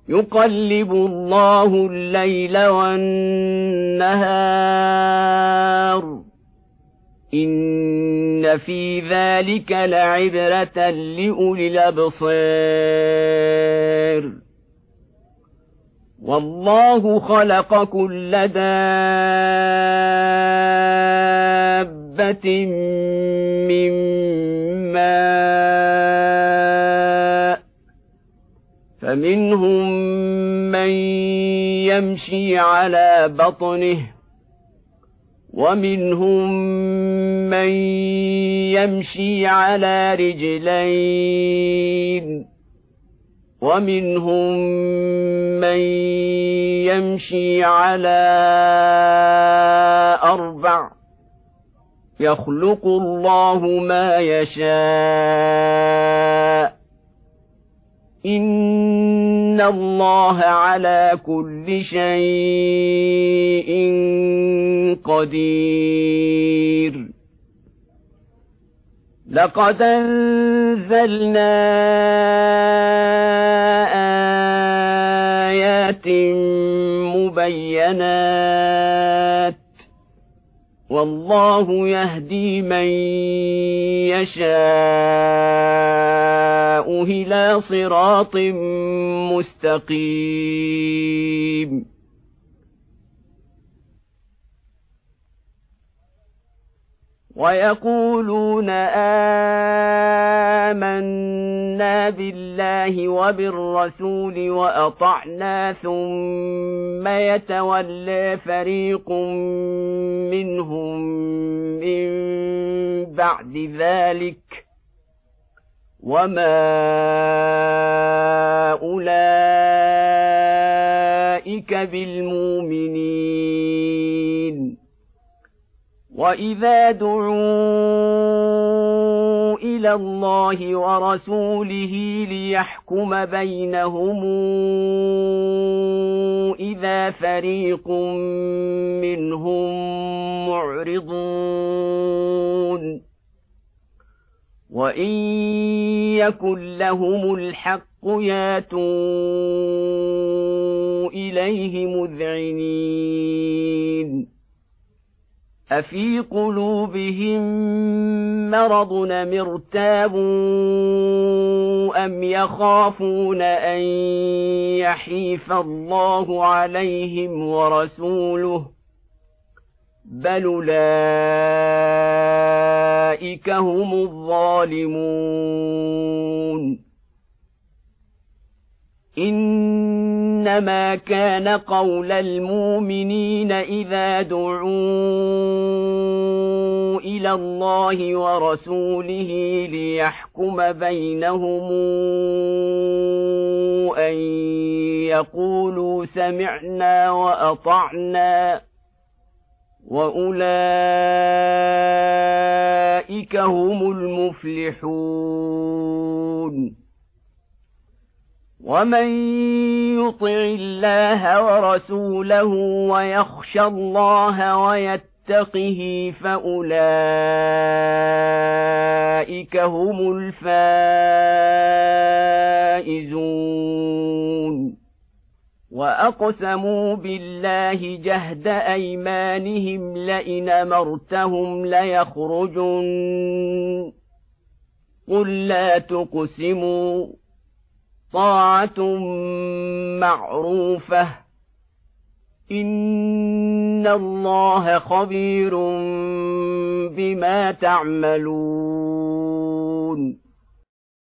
يقلب الله الليل والنهار إن في ذلك لعبرة لأولي الأبصار والله خلق كل دابة من ماء فمنهم من يمشي على بطنه ومنهم من يمشي على رجلين ومنهم من يمشي على 4 يخلق الله ما يشاء إن الله على كل شيء قدير لقد أنزلنا آيات مبينات والله يهدي من يشاء إلى صراط مستقيم ويقولون آمنا بالله وبالرسول وأطعنا ثم يتولى فريق منهم من بعد ذلك وما أولئك بالمؤمنين وإذا دعوا إلى الله ورسوله ليحكم بينهم إذا فريق منهم معرضون وإن يكن لهم الحق ياتوا إليه مذعنين أفي قلوبهم مرض أم ارتابوا أم يخافون أن يحيف الله عليهم ورسوله بل أولئك هم الظالمون إنما كان قول المؤمنين إذا دعوا إلى الله ورسوله ليحكم بينهم أن يقولوا سمعنا وأطعنا وأولئك هم المفلحون ومن يطع الله ورسوله ويخشى الله ويتقه فأولئك هم الفائزون وأقسموا بالله جهد أيمانهم لئن أمرتهم ليخرجن قل لا تقسموا طاعة معروفة إن الله خبير بما تعملون